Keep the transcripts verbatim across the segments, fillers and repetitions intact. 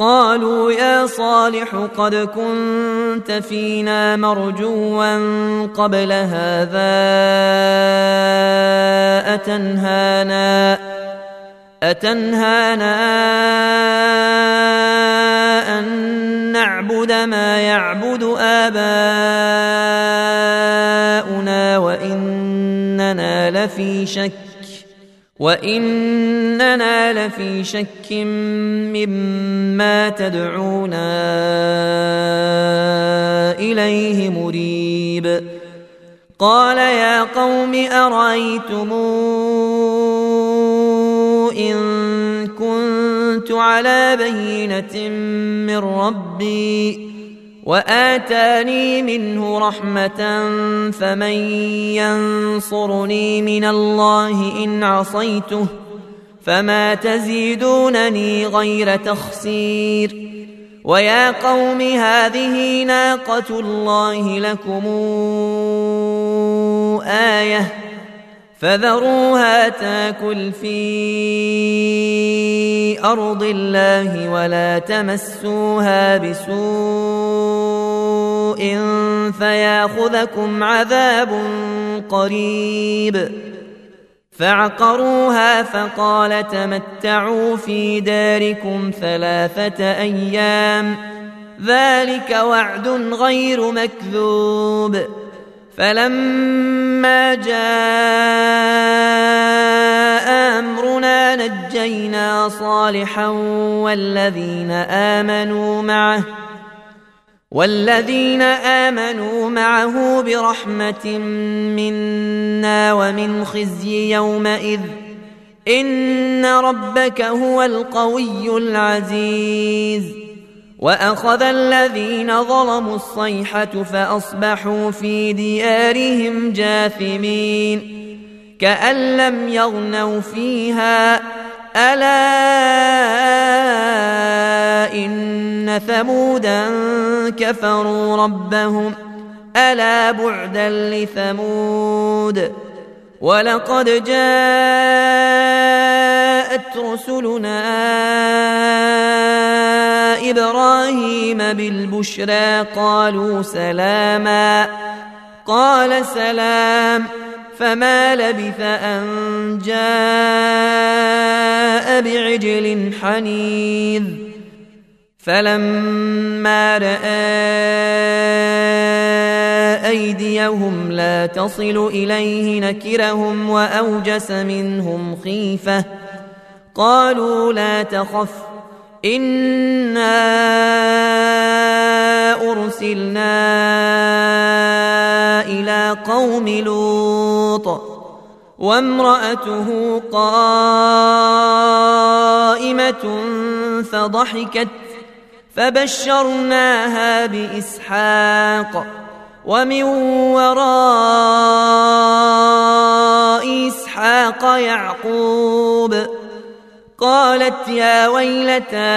قالوا يا صالح قد كنت فينا مرجوا قبل هذا أتنهانا أتنهانا أن نعبد ما يعبد آباؤنا وإننا لفي شك وإننا لفي شك مما تدعونا إليه مريب. قال يا قوم أرأيتم إن كنت على بينة من ربي وآتاني منه رحمة فمن ينصرني من الله إن عصيته فما تزيدونني غير تخسير. ويا قوم هذه ناقة الله لكم آية فذروها تاكل في أرض الله ولا تمسوها بسوء فياخذكم عذاب قريب. فعقروها فقال تمتعوا في داركم ثلاثة أيام ذلك وعد غير مكذوب. فلما جاء أمرنا نجينا صالحا والذين آمنوا معه والذين آمنوا معه برحمة منا ومن خزي يومئذ إن ربك هو القوي العزيز. وأخذ الذين ظلموا الصيحة فأصبحوا في ديارهم جاثمين كأن لم يغنوا فيها ألا إن ثمودا كفروا ربهم ألا بعدا لثمود. ولقد جاءت رسلنا إبراهيم بالبشرى قالوا سلاما قال سلام فما لبث أن جاء بعجل حنيذ. فلما رأى أيديهم لا تصل إليه نكرهم وأوجس منهم خيفة قالوا لا تخف إنا أرسلنا إلى قوم لوط وامرأته قائمة فضحكت فبشرناها بإسحاق ومن وراء إسحاق يعقوب. قالت يا ويلتى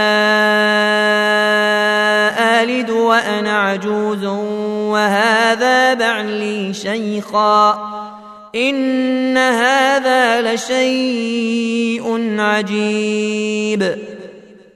آلد وأنا عجوز وهذا بعلي شيخا إن هذا لشيء عجيب.